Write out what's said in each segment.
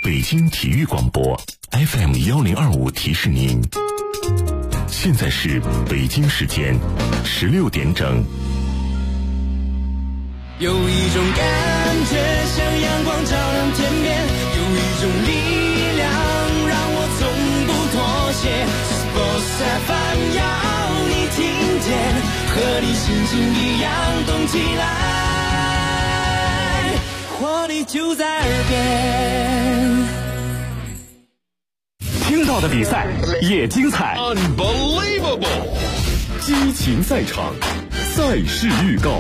北京体育广播 FM1025提示您，现在是北京时间16点整。 有一种感觉像阳光照亮天边，有一种力量让我从不妥协。Sports FM 要你听见，和你心情一样动起来，活力就在耳边。 听到的比赛也精彩 Unbelievable 激情赛场，赛事预告。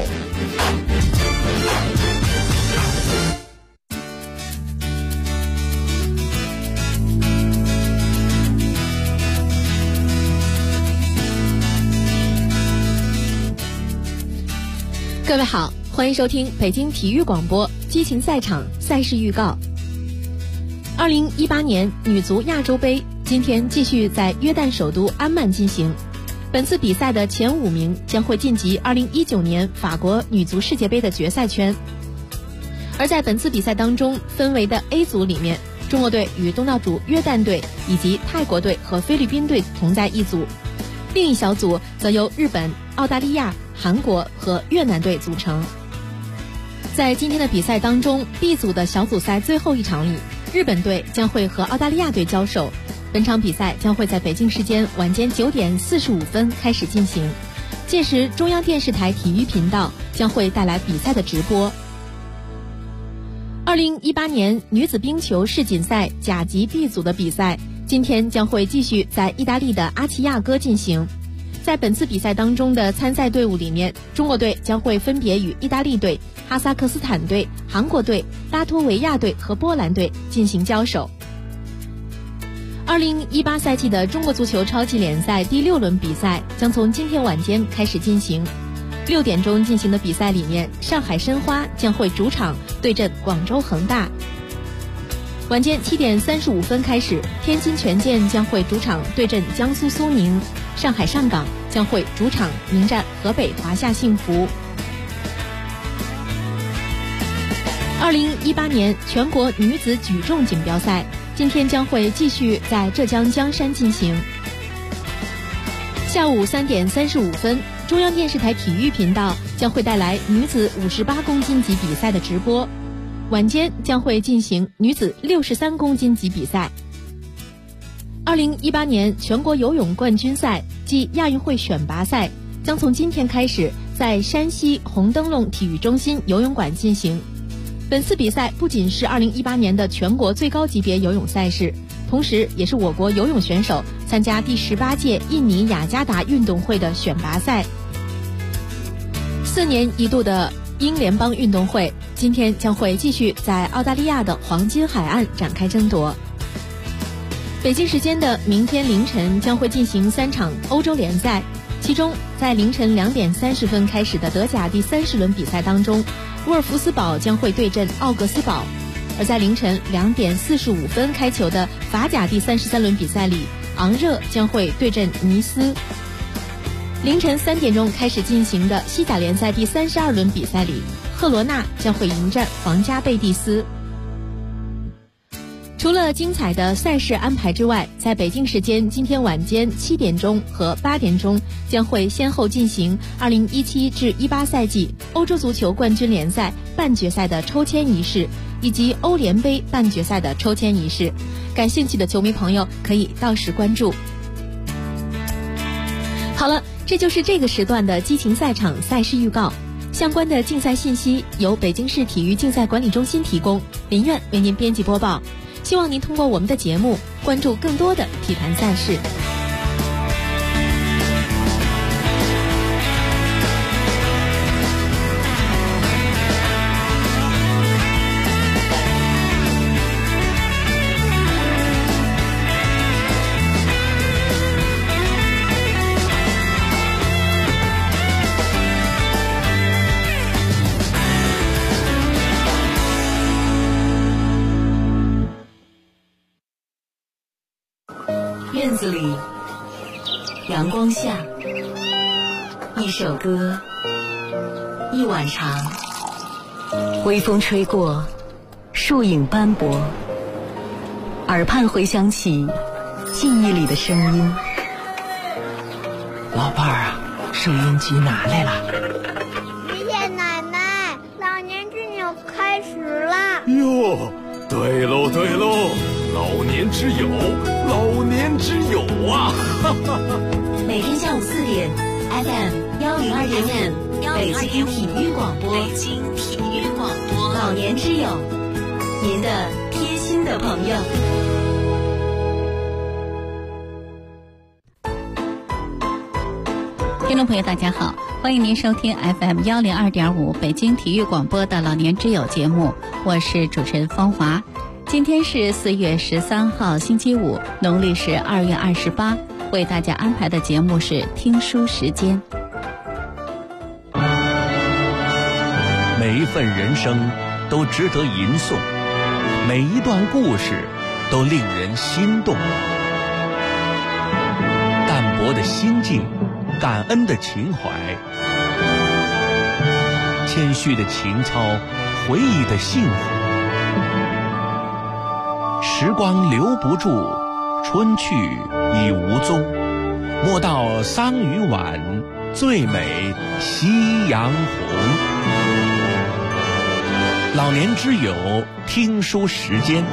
各位好，欢迎收听北京体育广播激情赛场赛事预告。2018年女足亚洲杯今天继续在约旦首都安曼进行，本次比赛的前5名将会晋级2019年法国女足世界杯的决赛圈。而在本次比赛当中分为的 A 组里面，中国队与东道主约旦队以及泰国队和菲律宾队同在一组，另一小组则由日本、澳大利亚、韩国和越南队组成。在今天的比赛当中 B 组的小组赛最后一场里，日本队将会和澳大利亚队交手。本场比赛将会在北京时间晚间9点45分开始进行，届时中央电视台体育频道将会带来比赛的直播。2018年女子冰球世锦赛甲级 B 组的比赛今天将会继续在意大利的阿齐亚哥进行。在本次比赛当中的参赛队伍里面，中国队将会分别与意大利队、哈萨克斯坦队、韩国队、拉脱维亚队和波兰队进行交手。2018赛季的中国足球超级联赛第6轮比赛将从今天晚间开始进行。6点钟进行的比赛里面，上海申花将会主场对阵广州恒大。晚间7点35分开始，天津权健将会主场对阵江苏苏宁，上海上港将会主场迎战河北华夏幸福。2018年全国女子举重锦标赛今天将会继续在浙江江山进行。下午3点35分，中央电视台体育频道将会带来女子58公斤级比赛的直播，晚间将会进行女子63公斤级比赛。2018年全国游泳冠军赛暨亚运会选拔赛将从今天开始在山西红灯笼体育中心游泳馆进行。本次比赛不仅是2018年的全国最高级别游泳赛事，同时也是我国游泳选手参加第18届印尼雅加达运动会的选拔赛。4年一度的英联邦运动会今天将会继续在澳大利亚的黄金海岸展开争夺。北京时间的明天凌晨将会进行3场欧洲联赛，其中在凌晨2点30分开始的德甲第30轮比赛当中，沃尔夫斯堡将会对阵奥格斯堡；而在凌晨2点45分开球的法甲第33轮比赛里，昂热将会对阵尼斯。凌晨3点钟开始进行的西甲联赛第32轮比赛里，赫罗纳将会迎战皇家贝蒂斯。除了精彩的赛事安排之外，在北京时间今天晚间7点钟和8点钟将会先后进行2017至18赛季欧洲足球冠军联赛半决赛的抽签仪式，以及欧联杯半决赛的抽签仪式。感兴趣的球迷朋友可以到时关注。好了，这就是这个时段的激情赛场赛事预告。相关的竞赛信息由北京市体育竞赛管理中心提供，林苑为您编辑播报。希望您通过我们的节目关注更多的体坛赛事。 院子里，阳光下，一首歌，一碗茶，微风吹过，树影斑驳， 耳畔回响起记忆里的声音。 老伴儿啊，收音机拿来了。 爷爷奶奶，老年之友开始了。 哟，对喽对喽，老年之友，老年之友啊！哈哈哈。 每天下午4点 FM102.5北京体育广播，北京体育广播，老年之友，您的贴心的朋友。 听众朋友大家好，欢迎您收听 FM102.5北京体育广播的老年之友节目，我是主持人芳华。今天是4月13号星期五，农历是2月28，为大家安排的节目是听书时间。 每一份人生都值得吟诵，每一段故事都令人心动。淡泊的心境，感恩的情怀，谦虚的情操，回忆的幸福。时光留不住，春去已无踪，莫道桑榆晚，最美夕阳红。老年之友听书时间。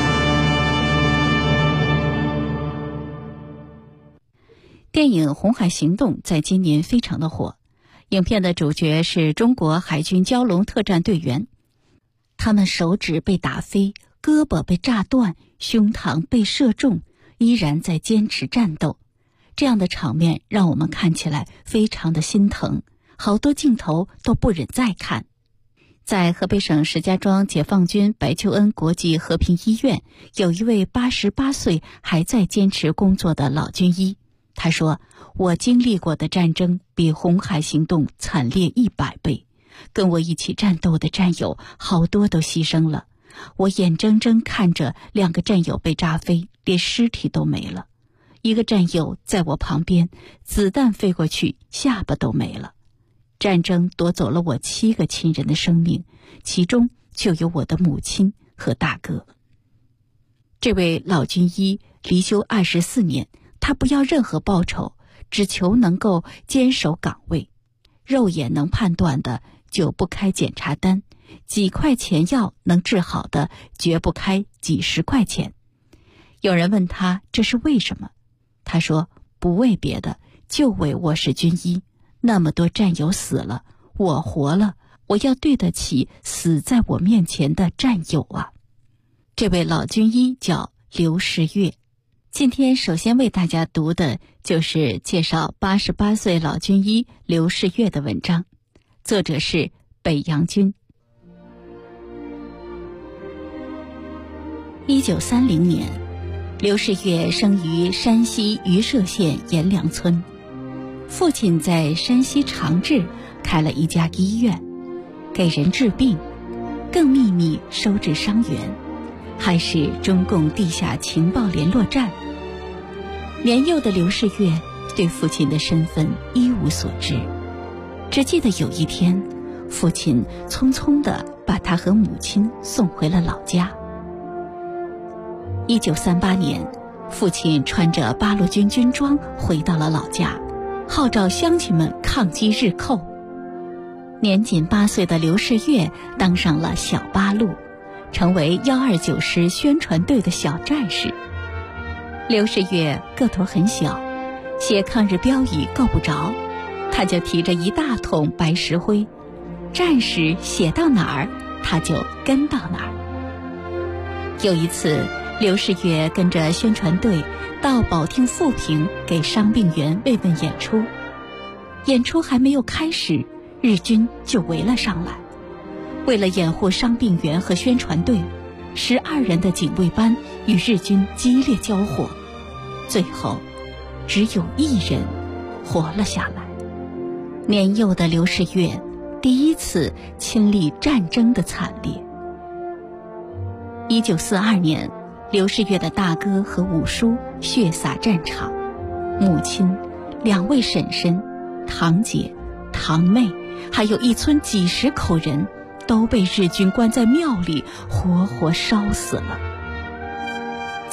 电影《红海行动》在今年非常的火，影片的主角是中国海军蛟龙特战队员，他们手指被打飞，胳膊被炸断，胸膛被射中，依然在坚持战斗。这样的场面让我们看起来非常的心疼，好多镜头都不忍再看。在河北省石家庄解放军白求恩国际和平医院，有一位88岁还在坚持工作的老军医。他说，我经历过的战争比红海行动惨烈100倍，跟我一起战斗的战友好多都牺牲了，我眼睁睁看着2个战友被炸飞，连尸体都没了，一个战友在我旁边，子弹飞过去下巴都没了。战争夺走了我7个亲人的生命，其中就有我的母亲和大哥。这位老军医离休24年，他不要任何报酬，只求能够坚守岗位。肉眼能判断的就不开检查单，几块钱药能治好的绝不开几十块钱。有人问他这是为什么，他说不为别的，就为我是军医，那么多战友死了，我活了，我要对得起死在我面前的战友啊。这位老军医叫刘世月。今天首先为大家读的就是介绍88岁老军医刘世月的文章，作者是北洋军。1930年，刘世月生于山西榆社县阎良村，父亲在山西长治开了一家医院，给人治病，更秘密收治伤员，还是中共地下情报联络站。年幼的刘世月对父亲的身份一无所知，只记得有一天，父亲匆匆地把他和母亲送回了老家。1938年，父亲穿着八路军军装回到了老家，号召乡亲们抗击日寇。年仅8岁的刘世月当上了小八路，成为129师宣传队的小战士。刘世月个头很小，写抗日标语够不着，他就提着一大桶白石灰，战士写到哪儿他就跟到哪儿。有一次，刘世月跟着宣传队到保定富平给伤病员慰问演出，演出还没有开始，日军就围了上来。为了掩护伤病员和宣传队，12人的警卫班与日军激烈交火，最后只有1人活了下来。年幼的刘世月第一次亲历战争的惨烈。1942年，刘世月的大哥和五叔血洒战场，母亲、2位婶婶、堂姐、堂妹，还有一村几十口人都被日军关在庙里活活烧死了。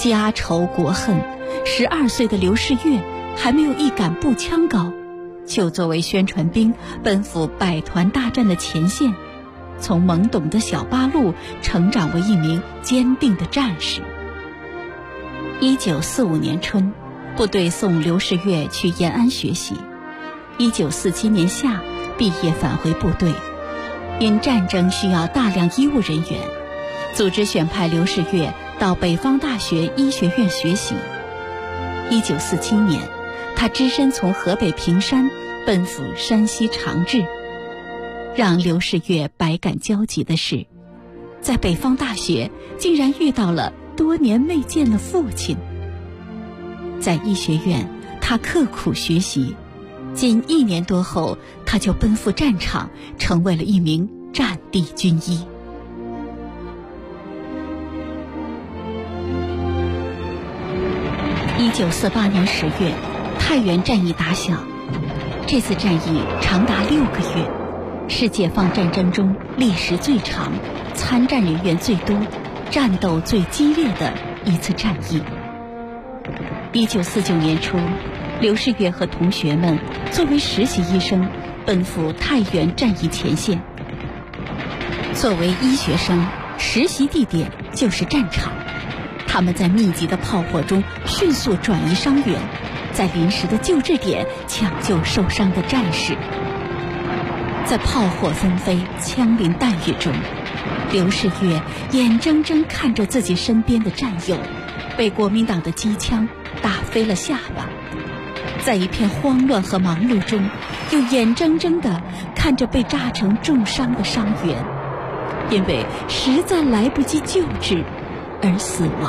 家仇国恨，12岁的刘世越还没有一杆步枪高，就作为宣传兵奔赴百团大战的前线，从懵懂的小八路成长为一名坚定的战士。1945年春，部队送刘世越去延安学习。1947年夏，毕业返回部队。因战争需要大量医务人员，组织选派刘世越到北方大学医学院学习。1947年，他只身从河北平山奔赴山西长治。让刘世越百感交集的是，在北方大学竟然遇到了多年未见的父亲。在医学院，他刻苦学习，仅1年多后，他就奔赴战场，成为了一名战地军医。1948年10月，太原战役打响。这次战役长达6个月，是解放战争中历时最长、参战人员最多、战斗最激烈的一次战役。1949年初，刘世越和同学们作为实习医生奔赴太原战役前线。作为医学生，实习地点就是战场，他们在密集的炮火中迅速转移伤员，在临时的救治点抢救受伤的战士。在炮火纷飞、枪林弹雨中，刘世越眼睁睁看着自己身边的战友被国民党的机枪打飞了下巴，在一片慌乱和忙碌中，又眼睁睁地看着被炸成重伤的伤员因为实在来不及救治而死亡。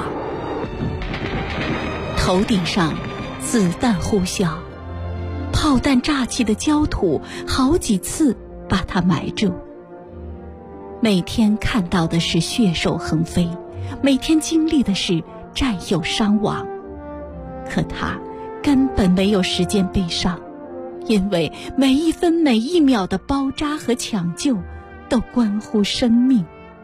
头顶上子弹呼啸，炮弹炸起的焦土好几次把他埋住。每天看到的是血手横飞，每天经历的是战友伤亡，可他根本没有时间悲伤，因为每一分每一秒的包扎和抢救都关乎生命。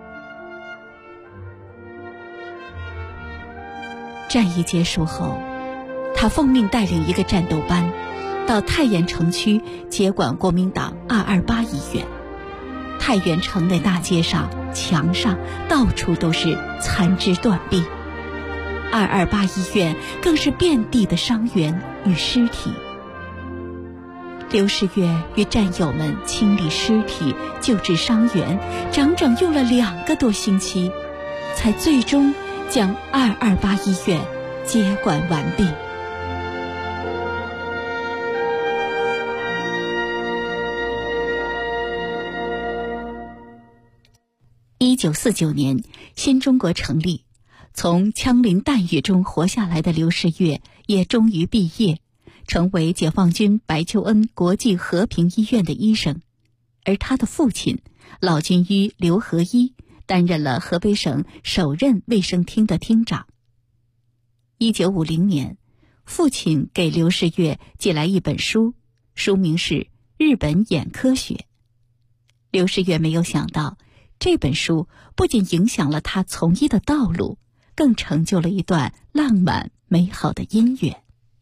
战役结束后，他奉命带领一个战斗班到太原城区接管国民党228医院。太原城内大街上、墙上到处都是残肢断臂，228医院更是遍地的伤员与尸体。刘世越与战友们清理尸体、救治伤员，整整用了2个多星期，才最终将228医院接管完毕。1949年，新中国成立，从枪林弹雨中活下来的刘世越也终于毕业，成为解放军白求恩国际和平医院的医生，而他的父亲老军医刘和一担任了河北省首任卫生厅的厅长。1950年，父亲给刘世越寄来一本书，书名是《日本眼科学》。刘世越没有想到，这本书不仅影响了他从医的道路，更成就了一段浪漫美好的姻缘。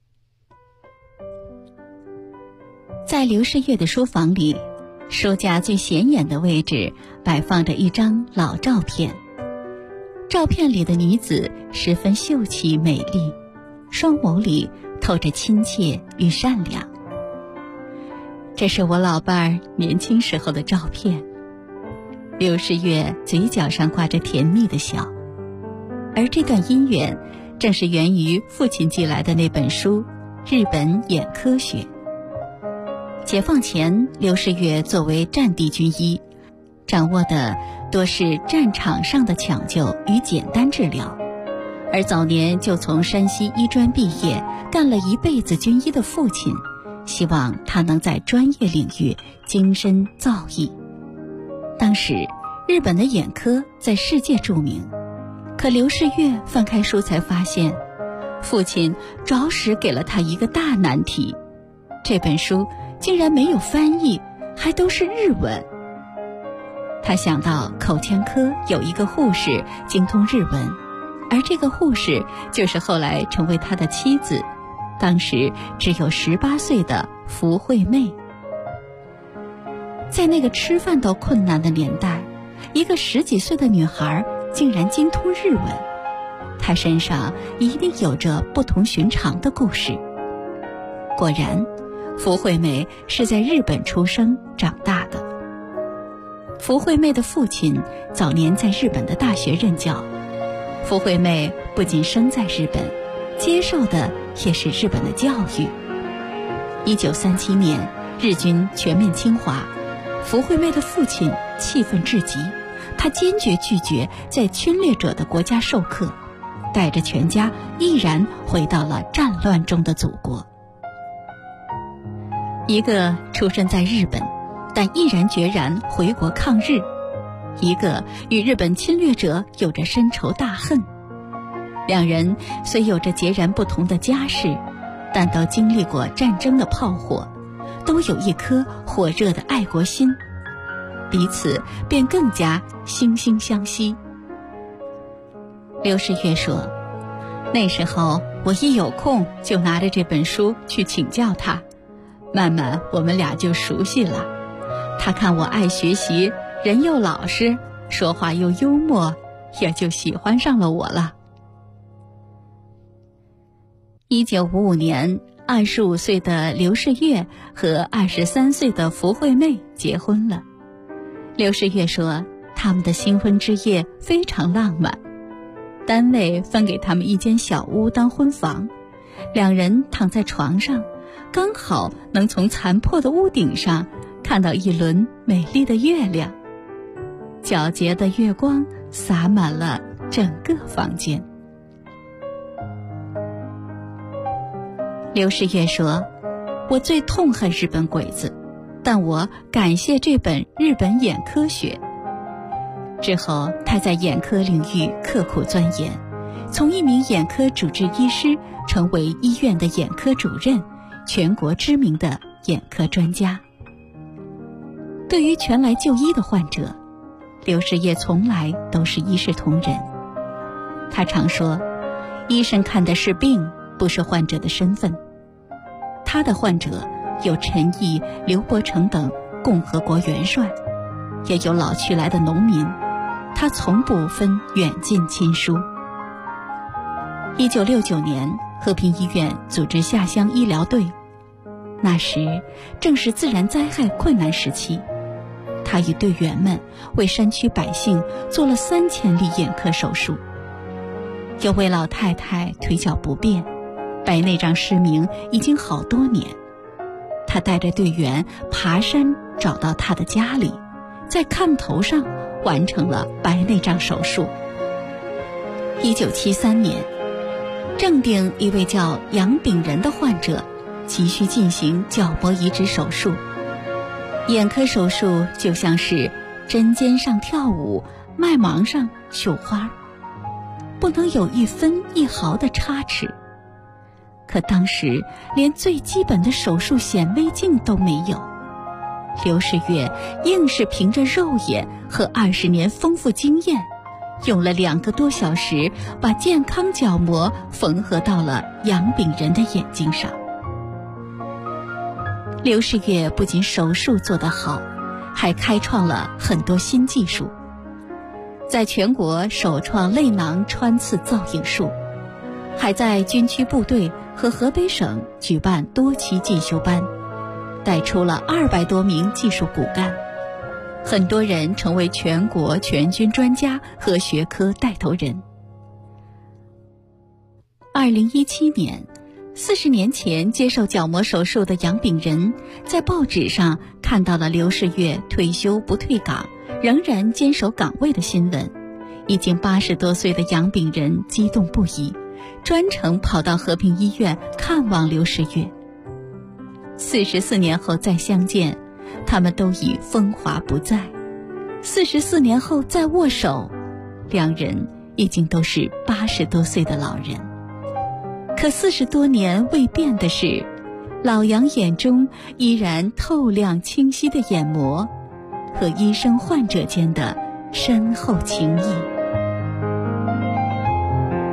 在刘世越的书房里，书架最显眼的位置摆放着一张老照片，照片里的女子十分秀气美丽，双眸里透着亲切与善良。这是我老伴儿年轻时候的照片。刘世越嘴角上挂着甜蜜的笑，而这段姻缘正是源于父亲寄来的那本书《日本眼科学》。解放前，刘世越作为战地军医，掌握的多是战场上的抢救与简单治疗，而早年就从山西医专毕业，干了一辈子军医的父亲，希望他能在专业领域精深造诣。当时日本的眼科在世界著名，可刘世越翻开书才发现，父亲着实给了他一个大难题，这本书竟然没有翻译，还都是日文。他想到口腔科有一个护士精通日文， 而这个护士就是后来成为他的妻子，当时只有18岁的福惠妹。在那个吃饭都困难的年代，一个10几岁的女孩竟然精通日文，她身上一定有着不同寻常的故事。果然，福惠妹是在日本出生长大的。福惠妹的父亲早年在日本的大学任教，福惠妹不仅生在日本，接受的也是日本的教育。1937年，日军全面侵华，福惠妹的父亲气愤至极，他坚决拒绝在侵略者的国家授课，带着全家毅然回到了战乱中的祖国。一个出生在日本，但毅然决然回国抗日；一个与日本侵略者有着深仇大恨。两人虽有着截然不同的家世，但都经历过战争的炮火，都有一颗火热的爱国心，彼此便更加惺惺相惜。刘世月说，那时候我一有空就拿着这本书去请教他，慢慢我们俩就熟悉了。他看我爱学习，人又老实，说话又幽默，也就喜欢上了我了。1955年，25岁的刘世月和23岁的福惠妹结婚了。刘世月说，他们的新婚之夜非常浪漫，单位分给他们一间小屋当婚房，两人躺在床上，刚好能从残破的屋顶上看到一轮美丽的月亮，皎洁的月光洒满了整个房间。刘世月说，我最痛恨日本鬼子，但我感谢这本日本眼科学。之后他在眼科领域刻苦钻研，从一名眼科主治医师成为医院的眼科主任，全国知名的眼科专家。对于前来就医的患者，刘世业从来都是一视同仁。他常说，医生看的是病，不是患者的身份。他的患者有陈毅、刘伯承等共和国元帅，也有老去来的农民，他从不分远近亲疏。1969年，和平医院组织下乡医疗队，那时正是自然灾害困难时期，他与队员们为山区百姓做了3000例眼科手术。有位老太太腿脚不便，白内障失明已经好多年，他带着队员爬山找到他的家里，在看头上完成了白内障手术。1973年，正定一位叫杨炳仁的患者急需进行角膜移植手术。眼科手术就像是针尖上跳舞，麦芒上绣花，不能有一分一毫的差池。可当时连最基本的手术显微镜都没有，刘世月硬是凭着肉眼和20年丰富经验，用了2个多小时把健康角膜缝合到了杨炳仁的眼睛上。刘世月不仅手术做得好，还开创了很多新技术，在全国首创泪囊穿刺造影术，还在军区部队和河北省举办多期进修班，带出了200多名技术骨干，很多人成为全国全军专家和学科带头人。2017年，40年前接受角膜手术的杨炳仁在报纸上看到了刘世月退休不退岗，仍然坚守岗位的新闻。已经80多岁的杨炳仁激动不已，专程跑到和平医院看望刘世月。44年后再相见，他们都已风华不再。44年后再握手，两人已经都是80多岁的老人。可40多年未变的是，老杨眼中依然透亮清晰的眼膜和医生患者间的深厚情谊。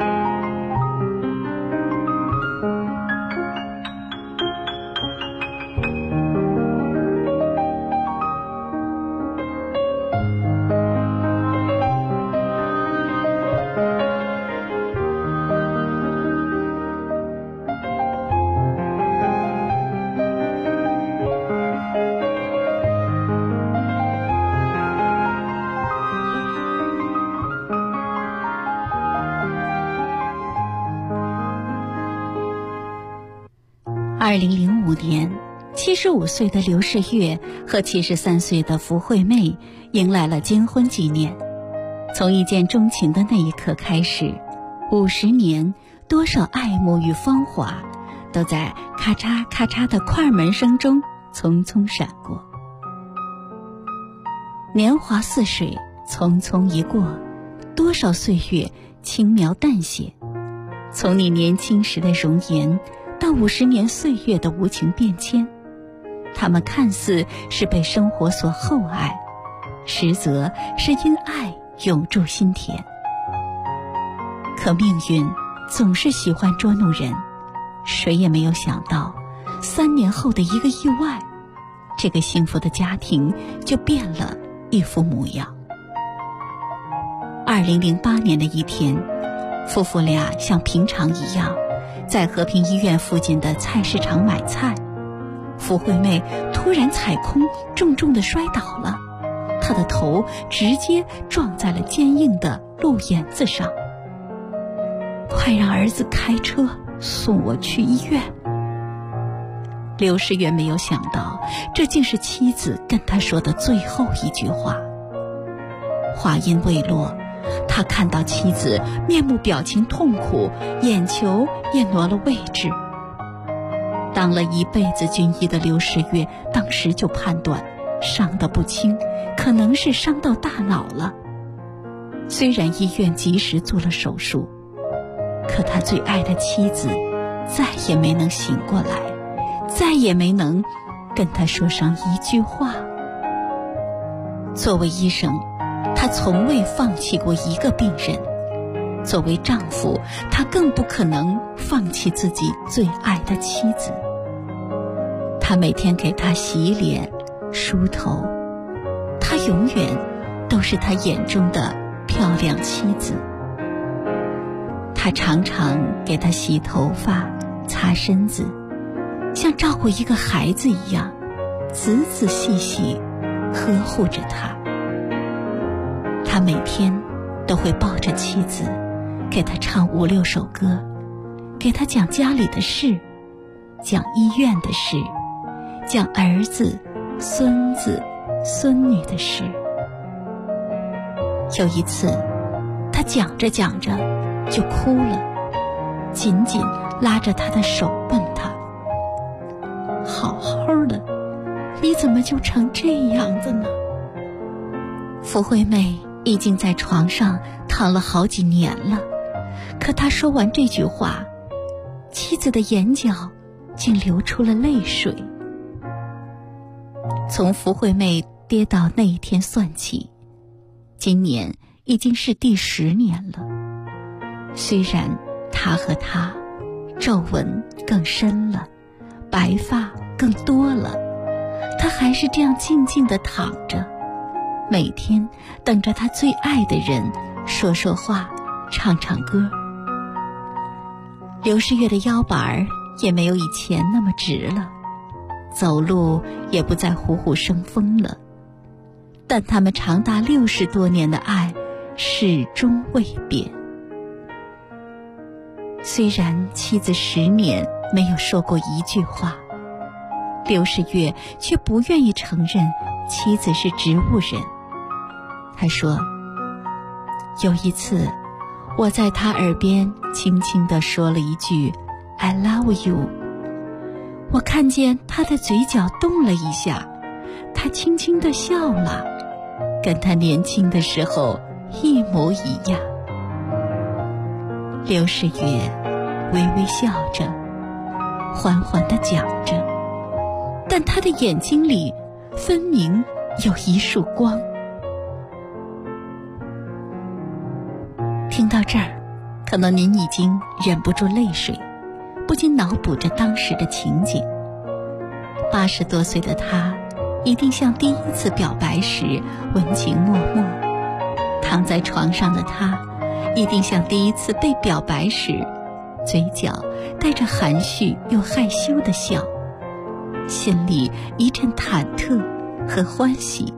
2005年，75岁的刘世月和73岁的福惠妹迎来了金婚纪念。从一见钟情的那一刻开始，50年，多少爱慕与芳华都在咔嚓咔嚓的快门声中匆匆闪过。年华似水，匆匆一过，多少岁月轻描淡写。从你年轻时的容颜，到50年岁月的无情变迁，他们看似是被生活所厚爱，实则是因爱永驻心田。可命运总是喜欢捉弄人，谁也没有想到，3年后的一个意外，这个幸福的家庭就变了一副模样。2008年的一天，夫妇俩像平常一样在和平医院附近的菜市场买菜，福惠妹突然踩空，重重地摔倒了，她的头直接撞在了坚硬的路沿子上。快让儿子开车送我去医院。刘世月没有想到，这竟是妻子跟他说的最后一句话。话音未落，他看到妻子面目表情痛苦，眼球也挪了位置。当了一辈子军医的刘世月当时就判断伤得不轻，可能是伤到大脑了。虽然医院及时做了手术，可他最爱的妻子再也没能醒过来，再也没能跟他说上一句话。作为医生，他从未放弃过一个病人；作为丈夫，他更不可能放弃自己最爱的妻子。他每天给她洗脸、梳头，她永远都是他眼中的漂亮妻子。他常常给她洗头发、擦身子，像照顾一个孩子一样，仔仔细细呵护着她。他每天都会抱着妻子，给她唱5、6首歌，给她讲家里的事，讲医院的事，讲儿子、孙子、孙女的事。有一次，他讲着讲着就哭了，紧紧拉着他的手问他：好好的，你怎么就成这样子呢？福惠妹已经在床上躺了好几年了，可他说完这句话，妻子的眼角竟流出了泪水。从福惠妹跌倒那一天算起，今年已经是第10年了。虽然他和她皱纹更深了，白发更多了，他还是这样静静地躺着，每天等着他最爱的人说说话，唱唱歌。刘世月的腰板儿也没有以前那么直了，走路也不再虎虎生风了，但他们长达60多年的爱始终未变。虽然妻子10年没有说过一句话，刘世月却不愿意承认妻子是植物人。他说，有一次我在他耳边轻轻地说了一句 I love you， 我看见他的嘴角动了一下，他轻轻地笑了，跟他年轻的时候一模一样。刘世月微微笑着，缓缓地讲着，但他的眼睛里分明有一束光。听到这儿，可能您已经忍不住泪水，不禁脑补着当时的情景。80多岁的他，一定像第一次表白时温情脉脉；躺在床上的他，一定像第一次被表白时，嘴角带着含蓄又害羞的笑，心里一阵忐忑和欢喜。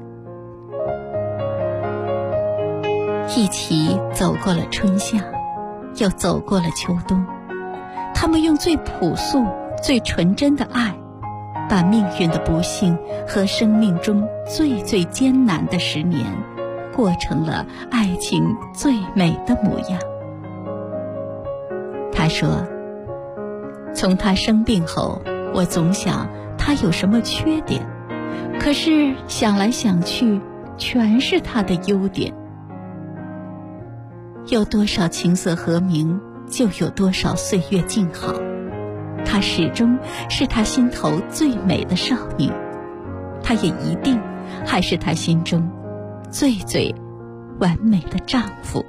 一起走过了春夏，又走过了秋冬，他们用最朴素、 最纯真的爱，把命运的不幸和生命中最最艰难的10年过成了爱情最美的模样。他说，从他生病后，我总想他有什么缺点，可是想来想去全是他的优点。有多少琴瑟和鸣，就有多少岁月静好。她始终是他心头最美的少女，她也一定还是他心中最最完美的丈夫。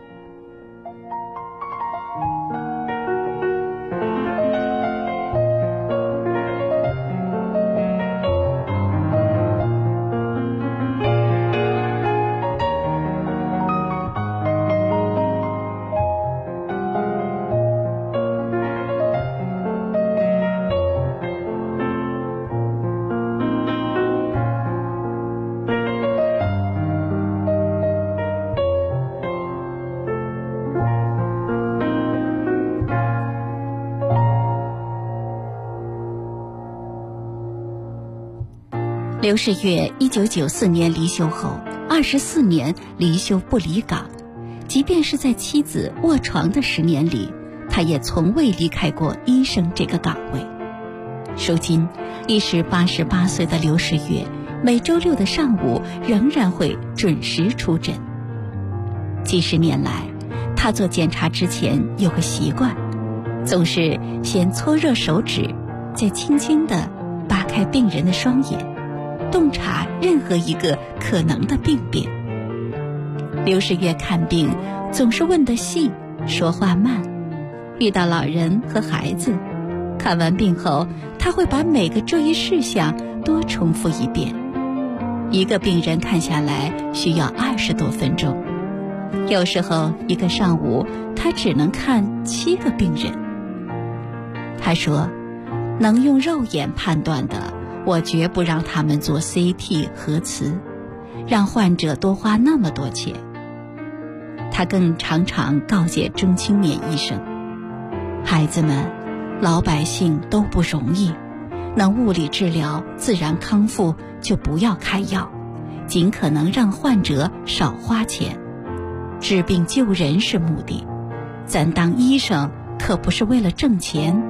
刘世月1994年离休后，24年离休不离岗，即便是在妻子卧床的10年里，他也从未离开过医生这个岗位。如今已是88岁的刘世月，每周6的上午仍然会准时出诊。几十年来，他做检查之前有个习惯，总是先搓热手指，再轻轻地扒开病人的双眼，洞察任何一个可能的病变。刘世月看病总是问得细，说话慢，遇到老人和孩子，看完病后他会把每个注意事项多重复一遍。一个病人看下来需要20多分钟，有时候一个上午他只能看7个病人。他说，能用肉眼判断的，我绝不让他们做 CT 核磁，让患者多花那么多钱。他更常常告诫中青年医生，孩子们，老百姓都不容易，能物理治疗自然康复就不要开药，尽可能让患者少花钱。治病救人是目的，咱当医生可不是为了挣钱。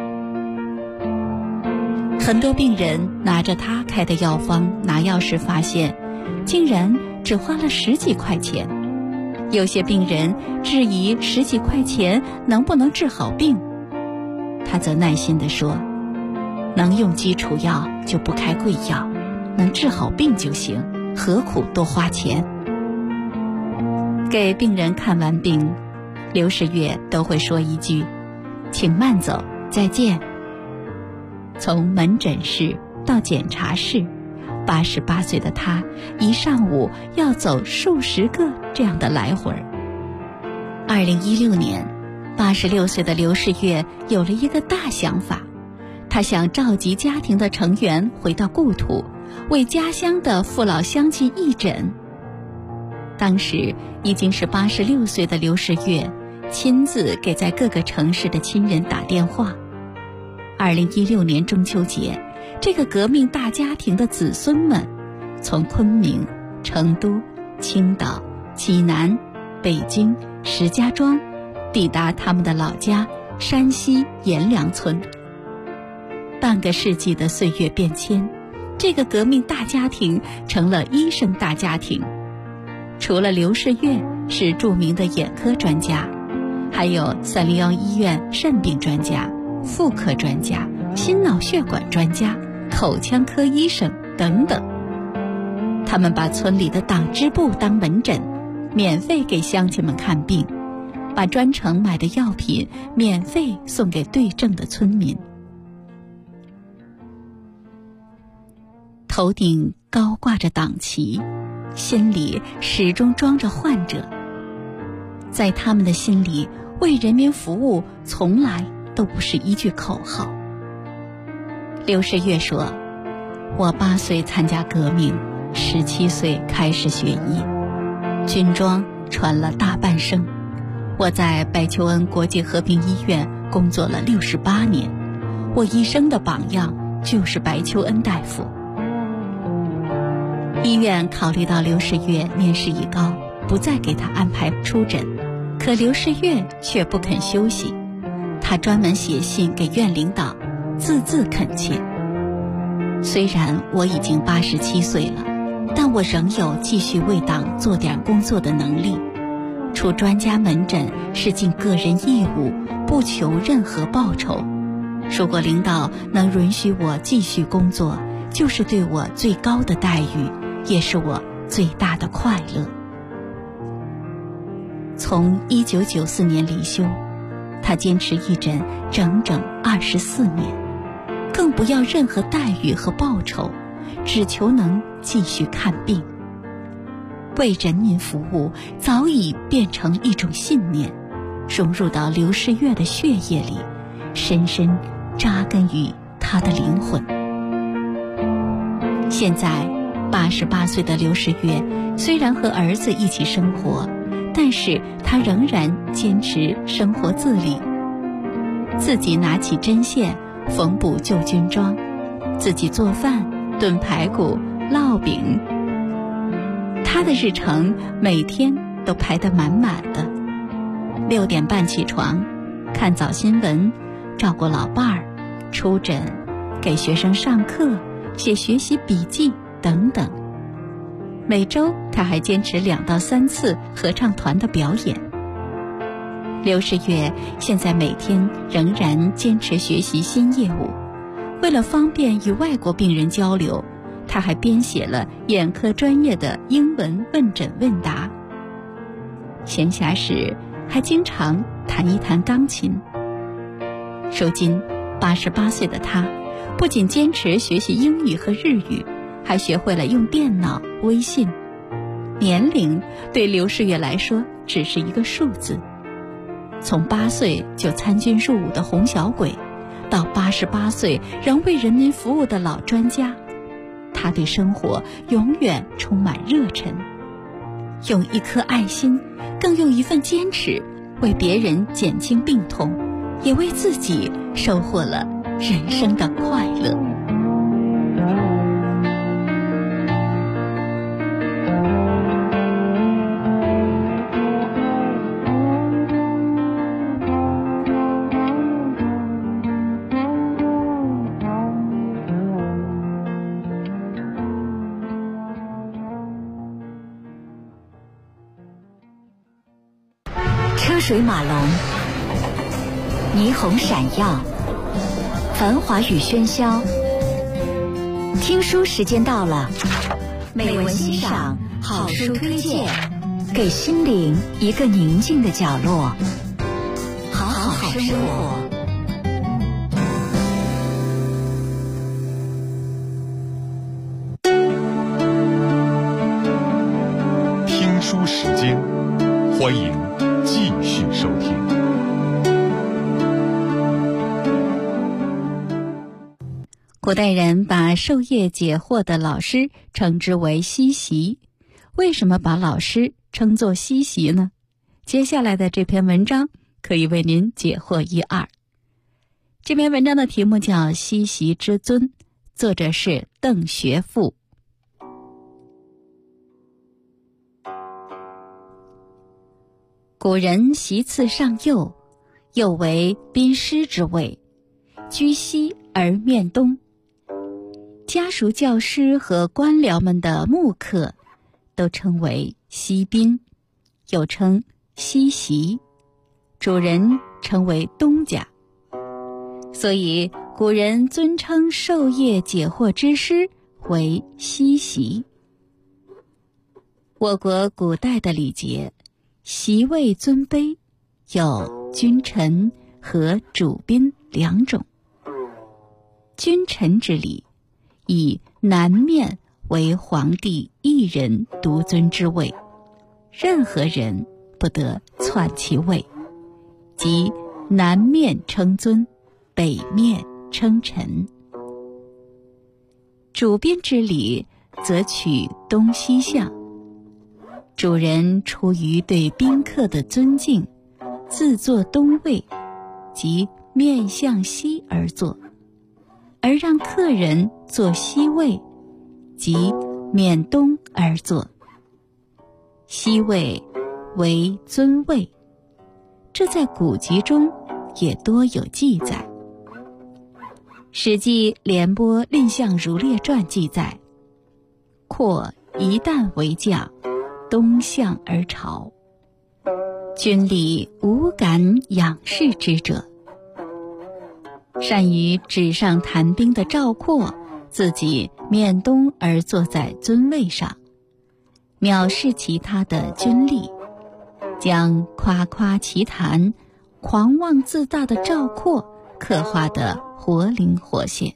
很多病人拿着他开的药方拿药时发现，竟然只花了10几块钱。有些病人质疑10几块钱能不能治好病，他则耐心地说，能用基础药就不开贵药，能治好病就行，何苦多花钱。给病人看完病，刘世月都会说一句，请慢走，再见。从门诊室到检查室，88岁的他一上午要走数十个这样的来回。2016年86岁的刘世月有了一个大想法，他想召集家庭的成员回到故土，为家乡的父老乡亲义诊。当时已经是86岁的刘世月亲自给在各个城市的亲人打电话。2016年中秋节，这个革命大家庭的子孙们从昆明、成都、青岛、济南、北京、石家庄抵达他们的老家山西阎良村。半个世纪的岁月变迁，这个革命大家庭成了医生大家庭。除了刘世月是著名的眼科专家，还有301医院肾病专家、妇科专家、心脑血管专家、口腔科医生等等。他们把村里的党支部当门诊，免费给乡亲们看病，把专程买的药品免费送给对症的村民。头顶高挂着党旗，心里始终装着患者。在他们的心里，为人民服务从来都不是一句口号。刘世月说，我8岁参加革命，17岁开始学医，军装穿了大半生。我在白求恩国际和平医院工作了68年， 我一生的榜样就是白求恩大夫。医院考虑到刘世月年事已高，不再给他安排出诊，可刘世月却不肯休息。他专门写信给院领导，字字恳切。虽然我已经87岁了，但我仍有继续为党做点工作的能力。出专家门诊是尽个人义务，不求任何报酬。如果领导能允许我继续工作，就是对我最高的待遇，也是我最大的快乐。从1994年离休，他坚持义诊整整24年，更不要任何待遇和报酬，只求能继续看病。为人民服务早已变成一种信念，融入到刘世月的血液里，深深扎根于他的灵魂。现在88岁的刘世月虽然和儿子一起生活，但是他仍然坚持生活自理，自己拿起针线缝补旧军装，自己做饭炖排骨烙饼。他的日程每天都排得满满的，6点半起床，看早新闻，照顾老伴儿，出诊，给学生上课，写学习笔记等等。每周他还坚持2到3次合唱团的表演。刘世月现在每天仍然坚持学习新业务，为了方便与外国病人交流，他还编写了眼科专业的英文问诊问答。闲暇时还经常弹一弹钢琴。如今88岁的他，不仅坚持学习英语和日语，还学会了用电脑、微信。年龄对刘世月来说只是一个数字。从8岁就参军入伍的红小鬼，到88岁仍为人民服务的老专家，他对生活永远充满热忱，用一颗爱心，更用一份坚持，为别人减轻病痛，也为自己收获了人生的快乐。 车水马龙，霓虹闪耀，繁华与喧嚣。听书时间到了，美文欣赏，好书推荐，给心灵一个宁静的角落，好好生活。 听书时间，欢迎继续收听。 古代人把授业解惑的老师称之为西习。为什么把老师称作西习呢？接下来的这篇文章可以为您解惑一二。这篇文章的题目叫《西习之尊》，作者是邓学富。古人习次上右，右为宾师之位，居西而面东。家属教师和官僚们的幕客都称为西宾，又称西习，主人称为东家。所以古人尊称授业解惑之师为西习。我国古代的礼节，席位尊卑有君臣和主宾2种。君臣之礼，以南面为皇帝一人独尊之位，任何人不得篡其位，即南面称尊，北面称臣。主宾之礼，则取东西向。主人出于对宾客的尊敬，自坐东位，即面向西而坐， 而让客人坐西位，即面东而坐。西位为尊位，这在古籍中也多有记载。史记廉颇蔺相如列传记载，括一旦为将，东向而朝，军里无敢仰视之者。善于纸上谈兵的赵括，自己面东而坐在尊位上，藐视其他的军吏，将夸夸其谈、狂妄自大的赵括刻画得活灵活现。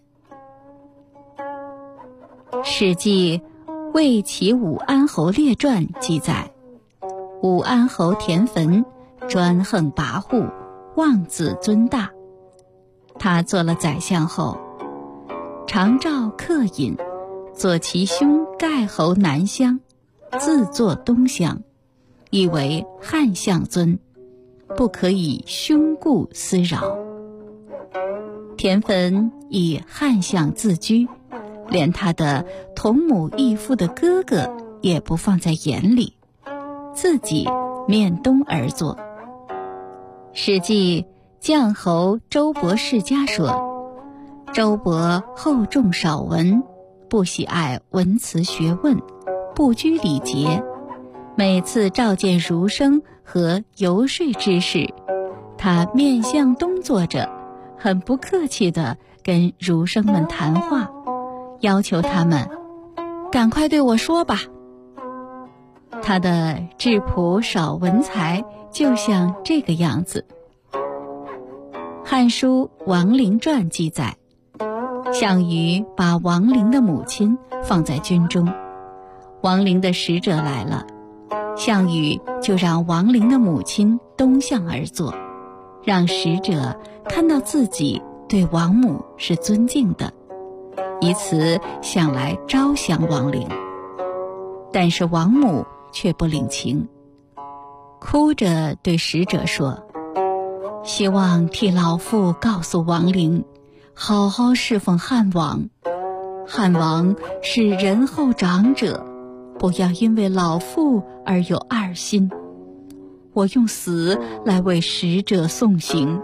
史记魏齐武安侯列传记载，武安侯田汾专横跋扈，妄自尊大。他做了宰相后，常召客饮，左其兄盖侯南乡，自坐东乡，以为汉相尊，不可以兄故私扰。田汾以汉相自居，连他的同母异父的哥哥也不放在眼里，自己面东而坐。史记将侯周勃世家说，周勃厚重少文，不喜爱文辞学问，不拘礼节。每次召见儒生和游说之事，他面向东坐着，很不客气地跟儒生们谈话，要求他们赶快对我说吧。他的质朴少文才就像这个样子。汉书王陵传记载，项羽把王陵的母亲放在军中，王陵的使者来了，项羽就让王陵的母亲东向而坐，让使者看到自己对王母是尊敬的，以此想来招降王陵。但是王母却不领情，哭着对使者说，希望替老父告诉王陵，好好侍奉汉王。汉王是仁厚长者，不要因为老父而有二心。我用死来为使者送行。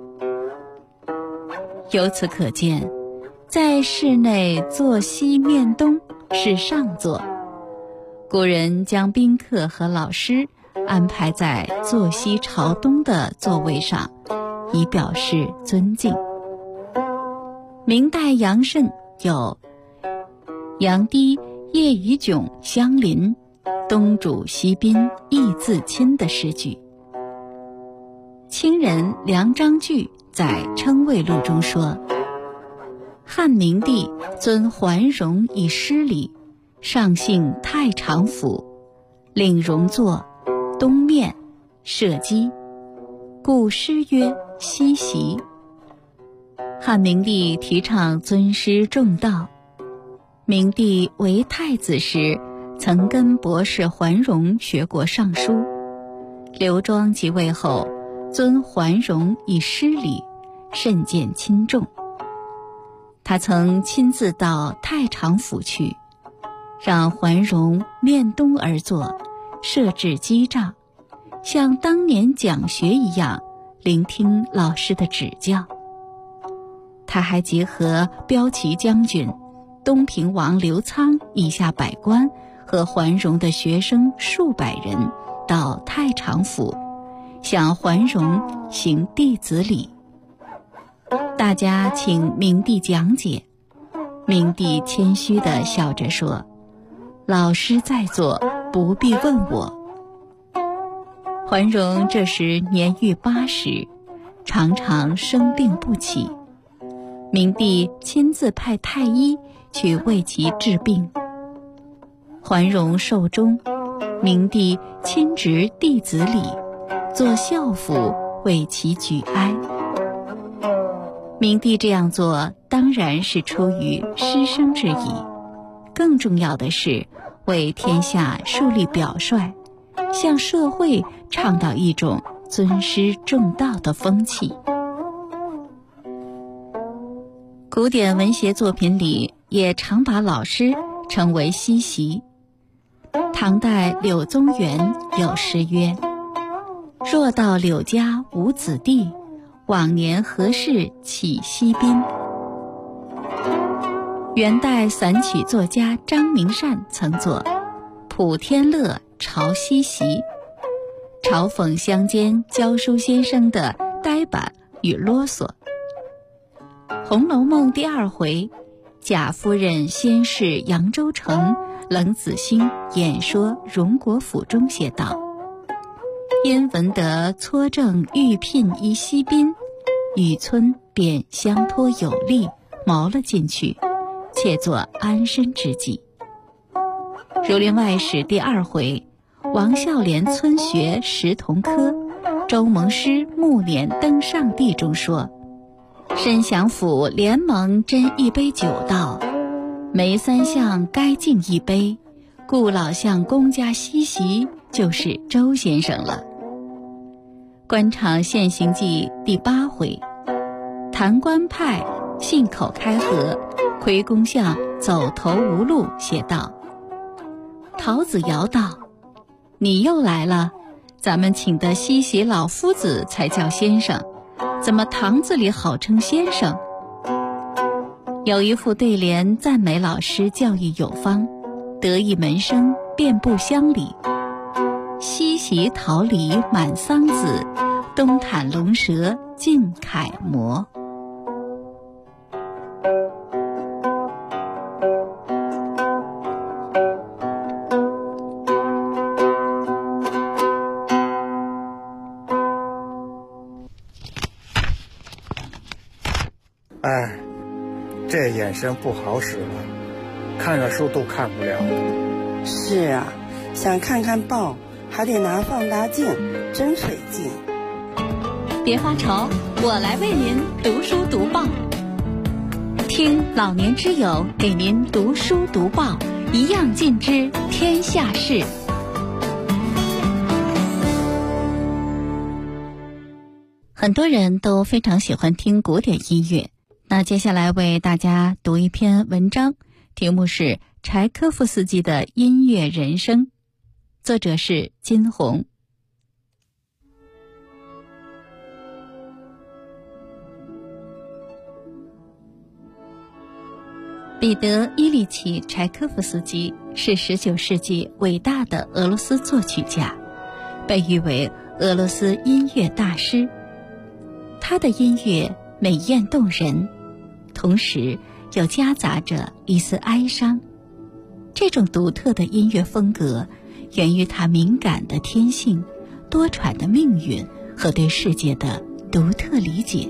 由此可见，在室内坐西面东是上座，古人将宾客和老师安排在坐西朝东的座位上，以表示尊敬。明代杨慎有杨低夜与迥相邻，东主西宾亦自亲的诗句。清人梁章钜在《称谓录》中说，汉明帝尊桓荣以失礼，上幸太常府，令荣坐东面社稷，故诗曰西席。汉明帝提倡尊师重道，明帝为太子时曾跟博士桓荣学过尚书，刘庄即位后尊桓荣以失礼，甚见轻重。他曾亲自到太常府去，让桓荣面东而坐，设置机帐，像当年讲学一样聆听老师的指教。他还结合骠骑将军、东平王刘仓以下百官和桓荣的学生数百人到太常府，向桓荣行弟子礼。大家请明帝讲解，明帝谦虚地笑着说，老师在座，不必问我。桓荣这时年逾80，常常生病不起，明帝亲自派太医去为其治病。桓荣寿终，明帝亲执弟子礼，做孝服为其举哀。明帝这样做当然是出于师生之意，更重要的是为天下树立表率，向社会倡导一种尊师重道的风气。 古典文学作品里也常把老师称为西席。唐代柳宗元有诗曰：若到柳家无子弟，往年何事起西宾。元代散曲作家张明善曾作《普天乐朝西席》，嘲讽乡间教书先生的呆板与啰嗦。《红楼梦》第2回，贾夫人先是扬州城，冷子兴演说荣国府中写道：因闻得撮正欲聘一西宾，雨村便相托有力，谋了进去，且作安身之计。《儒林外史》第2回，王孝廉村学石同科，周蒙师暮年登上帝中说：申祥府联盟斟一杯酒道，梅三相该敬一杯，故老相公家西席就是周先生了。官场现形记第8回，谭官派信口开河，魁公相走投无路写道：陶子尧道：你又来了，咱们请的西席老夫子才叫先生，怎么堂子里好称先生？有一副对联赞美老师教育有方，得意门生遍布乡里。西席桃李满桑子，东袒龙蛇尽楷模。 哎，这眼神不好使了，看着书都看不了。 是啊，想看看报还得拿放大镜，真费劲。 别发愁，我来为您读书读报。听老年之友给您读书读报，一样尽知天下事。很多人都非常喜欢听古典音乐，那接下来为大家读一篇文章，题目是柴科夫斯基的音乐人生，作者是金红。彼得·伊利奇·柴科夫斯基是19世纪伟大的俄罗斯作曲家，被誉为俄罗斯音乐大师。他的音乐美艳动人，同时又夹杂着一丝哀伤。这种独特的音乐风格源于他敏感的天性、多舛的命运和对世界的独特理解。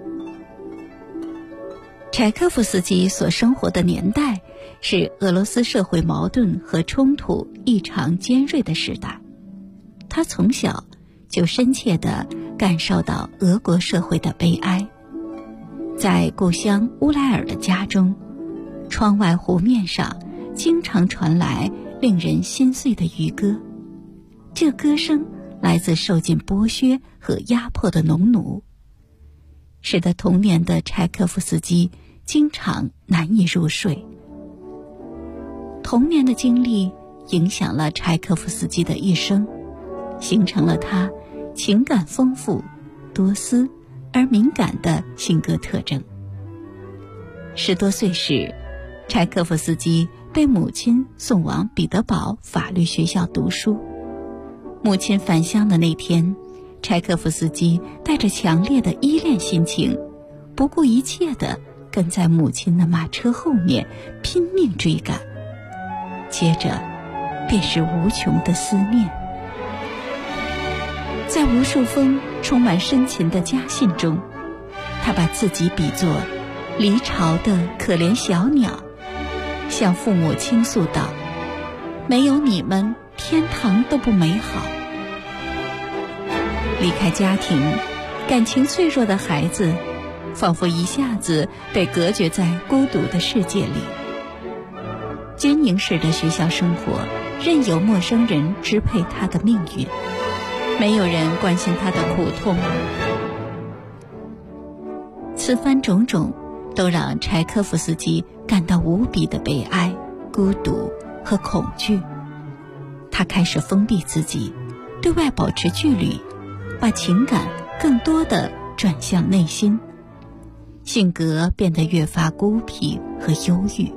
柴科夫斯基所生活的年代是俄罗斯社会矛盾和冲突异常尖锐的时代，他从小就深切地感受到俄国社会的悲哀。在故乡乌来尔的家中，窗外湖面上经常传来令人心碎的渔歌，这歌声来自受尽剥削和压迫的农奴，使得童年的柴科夫斯基经常难以入睡。童年的经历影响了柴科夫斯基的一生，形成了他情感丰富、多思而敏感的性格特征。10多岁时，柴科夫斯基被母亲送往彼得堡法律学校读书。母亲返乡的那天，柴科夫斯基带着强烈的依恋心情，不顾一切地跟在母亲的马车后面拼命追赶，接着便是无穷的思念。在无数封充满深情的家信中，他把自己比作离巢的可怜小鸟，向父母倾诉道：没有你们，天堂都不美好。离开家庭，感情脆弱的孩子仿佛一下子被隔绝在孤独的世界里。军营式的学校生活任由陌生人支配他的命运，没有人关心他的苦痛。此番种种都让柴可夫斯基感到无比的悲哀、孤独和恐惧。他开始封闭自己，对外保持距离，把情感更多地转向内心，性格变得越发孤僻和忧郁。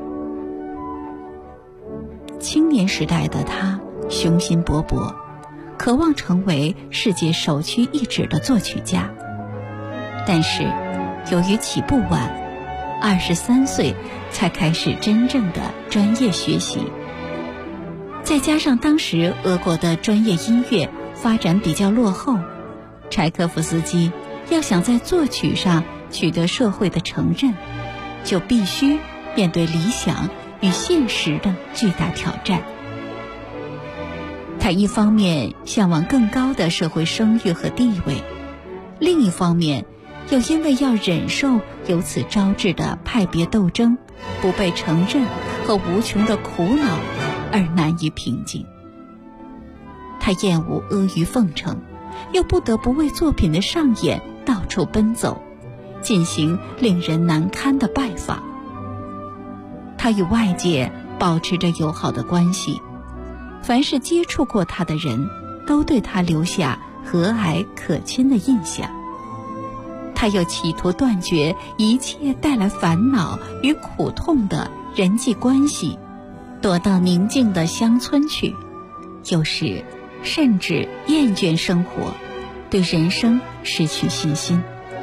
青年时代的他雄心勃勃，渴望成为世界首屈一指的作曲家。但是由于起步晚，23岁才开始真正的专业学习，再加上当时俄国的专业音乐发展比较落后，柴可夫斯基要想在作曲上取得社会的承认，就必须面对理想与现实的巨大挑战。他一方面向往更高的社会声誉和地位，另一方面又因为要忍受由此招致的派别斗争、不被承认和无穷的苦恼而难以平静。他厌恶阿谀奉承，又不得不为作品的上演到处奔走，进行令人难堪的拜访。他与外界保持着友好的关系，凡是接触过他的人都对他留下和蔼可亲的印象。他又企图断绝一切带来烦恼与苦痛的人际关系，躲到宁静的乡村去，有时甚至厌倦生活，对人生失去信心。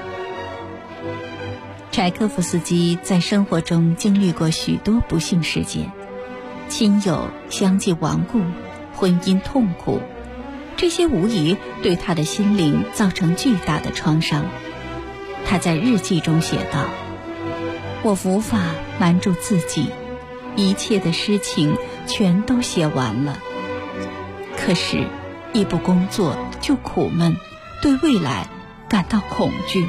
柴可夫斯基在生活中经历过许多不幸事件，亲友相继亡故，婚姻痛苦，这些无疑对他的心灵造成巨大的创伤。他在日记中写道：我无法瞒住自己，一切的诗情全都写完了，可是一不工作就苦闷，对未来感到恐惧。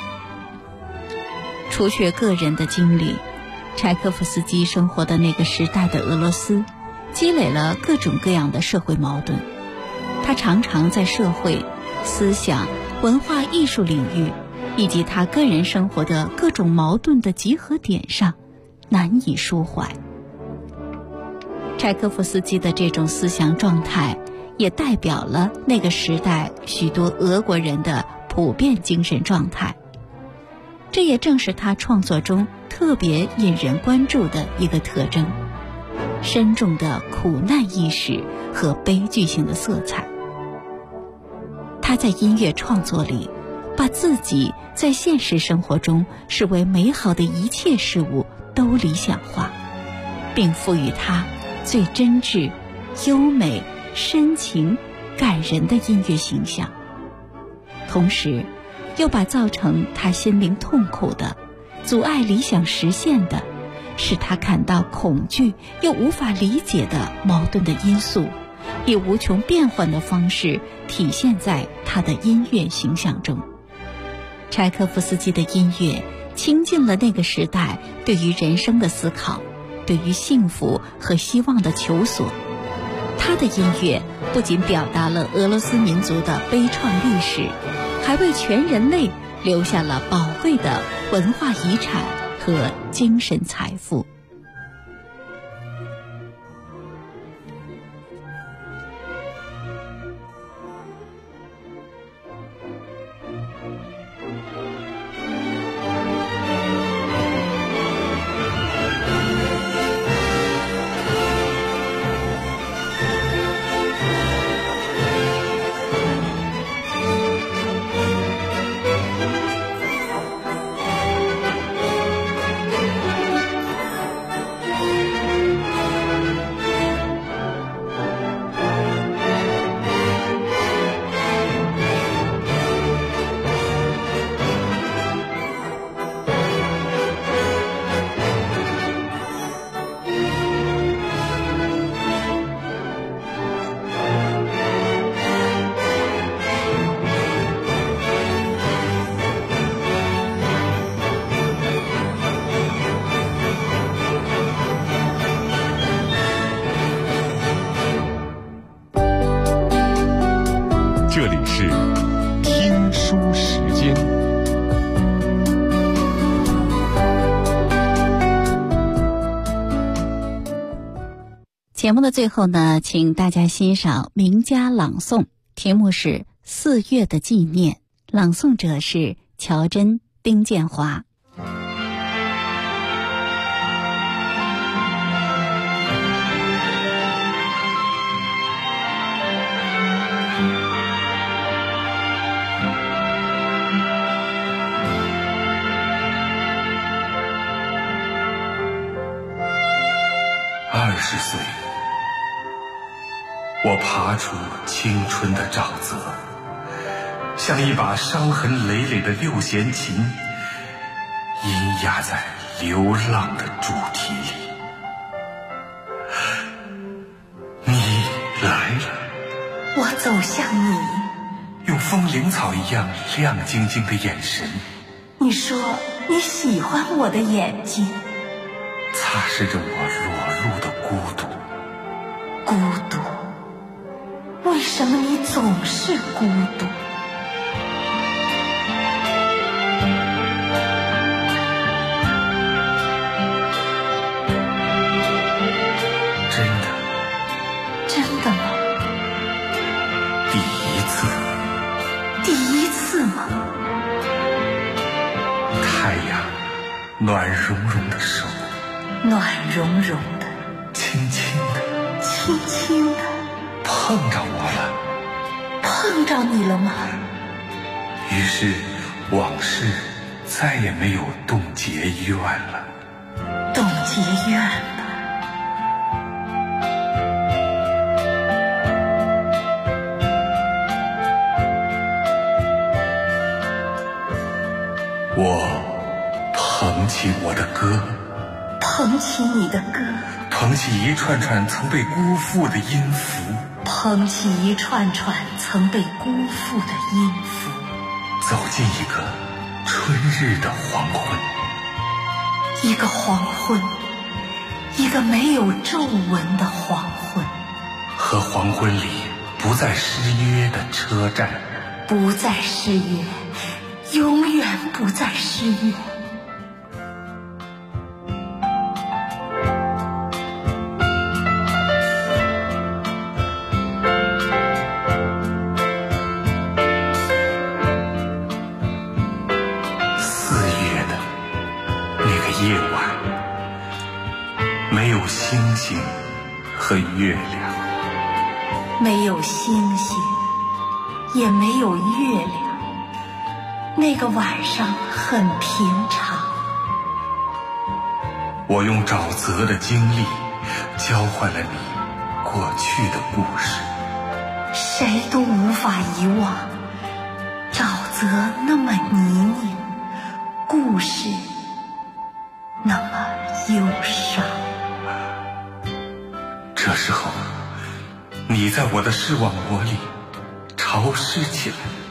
除却个人的经历，柴可夫斯基生活的那个时代的俄罗斯积累了各种各样的社会矛盾，他常常在社会、思想、文化艺术领域以及他个人生活的各种矛盾的集合点上难以抒怀。柴可夫斯基的这种思想状态也代表了那个时代许多俄国人的普遍精神状态，这也正是他创作中特别引人关注的一个特征，深重的苦难意识和悲剧性的色彩。他在音乐创作里把自己在现实生活中视为美好的一切事物都理想化，并赋予它最真挚、优美、深情、感人的音乐形象，同时又把造成他心灵痛苦的、阻碍理想实现的、使他感到恐惧又无法理解的矛盾的因素，以无穷变幻的方式体现在他的音乐形象中。柴可夫斯基的音乐倾尽了那个时代对于人生的思考，对于幸福和希望的求索。他的音乐不仅表达了俄罗斯民族的悲怆历史，还为全人类留下了宝贵的文化遗产和精神财富。 这里是听书时间。 节目的最后呢，请大家欣赏名家朗诵，题目是《4月的纪念》，朗诵者是乔真、丁建华。 20岁，我爬出青春的沼泽，像一把伤痕累累的六弦琴，音压在流浪的主题里。你来了， 我走向你， 用风铃草一样亮晶晶的眼神。 你说你喜欢我的眼睛， 擦拭着我裸露的孤独。 孤独，为什么你总是孤独？真的吗？第一次吗？ 太阳暖融融的手， 暖融融的， 轻轻的碰着我了。 碰着你了吗？ 于是往事再也没有冻结怨了。 冻结怨了。 我捧起我的歌， 捧起你的歌， 捧起一串串曾被辜负的音符， 捧起一串串曾被辜负的音符， 走进一个春日的黄昏， 一个黄昏，一个没有皱纹的黄昏， 和黄昏里不再失约的车站， 不再失约，永远不再失约。 夜晚，没有星星和月亮， 没有星星，也没有月亮。那个晚上很平常。 我用沼泽的经历交换了你过去的故事， 谁都无法遗忘。沼泽那么泥泞，故事那么忧伤。 这时候，你在我的视网膜里潮湿起来。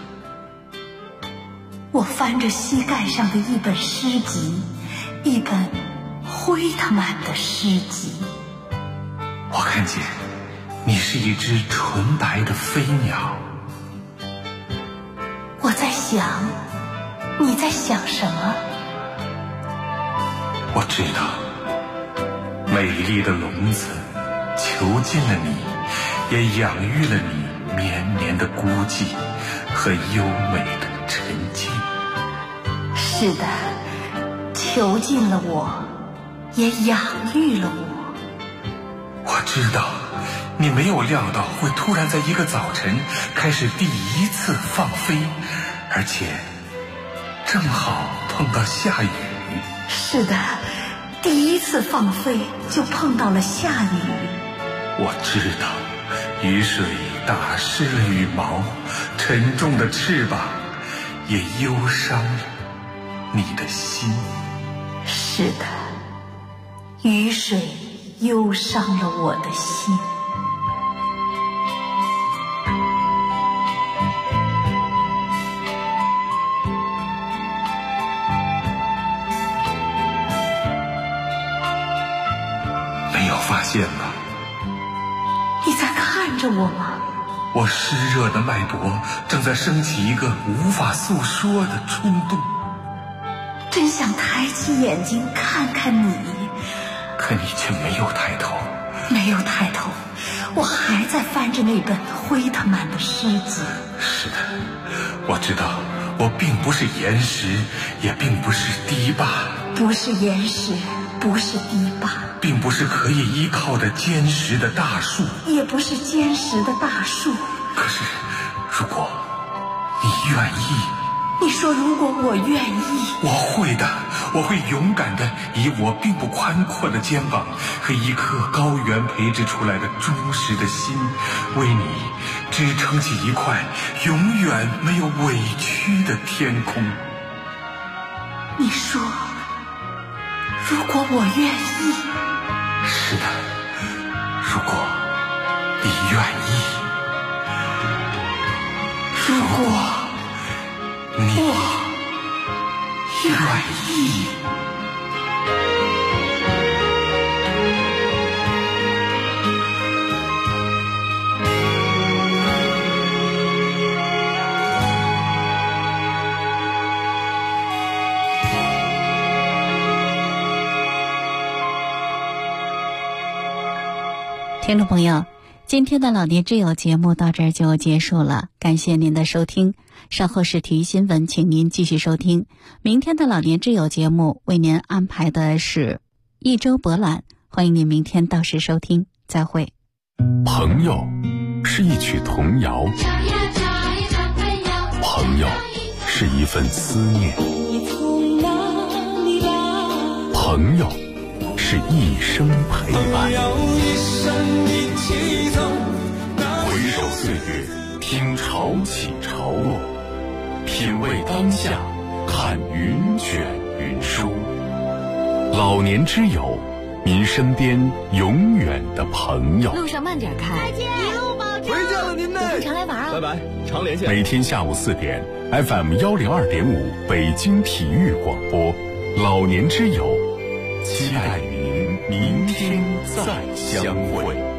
我翻着膝盖上的一本诗集，一本灰他妈的诗集。 我看见你是一只纯白的飞鸟。 我在想，你在想什么？ 我知道，美丽的笼子囚禁了你，也养育了你绵绵的孤寂和优美的沉静。 是的，囚禁了我，也养育了我。 我知道，你没有料到会突然在一个早晨开始第一次放飞，而且正好碰到下雨。 是的，第一次放飞就碰到了下雨。 我知道，雨水打湿了羽毛，沉重的翅膀也忧伤了你的心。 是的，雨水忧伤了我的心。 发现了， 你在看着我吗？ 我湿热的脉搏正在升起一个无法诉说的冲动， 真想抬起眼睛看看你， 可你却没有抬头， 没有抬头，我还在翻着那本灰他满的诗集。 是的，我知道我并不是岩石，也并不是堤坝。 不是岩石，不是堤坝， 并不是可以依靠的坚实的大树， 也不是坚实的大树。 可是如果你愿意， 你说如果我愿意， 我会的，我会勇敢的以我并不宽阔的肩膀和一颗高原培植出来的忠实的心，为你支撑起一块永远没有委屈的天空。 你说如果我愿意， 是的，如果你愿意， 如果你愿意。 听众朋友，今天的老年之友节目到这儿就结束了，感谢您的收听。稍后是体育新闻，请您继续收听。明天的老年之友节目为您安排的是一周博览，欢迎您明天到时收听，再会。 朋友是一曲童谣，朋友是一份思念，朋友是一生陪伴。回首岁月，听潮起潮落，品味当下，看云卷云舒。老年之友，您身边永远的朋友。 路上慢点开， 再见，一路保重。 回见了您呢， 有空常来玩啊！ 拜拜，常联系。 每天下午4点 ，FM 102.5北京体育广播，老年之友，期待与您明天再相会。